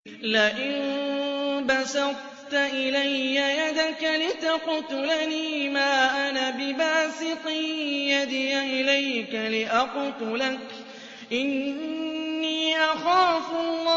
لئن بسطت إلي يدك لتقتلني ما أنا بباسط يدي إليك لأقتلك إني أخاف الله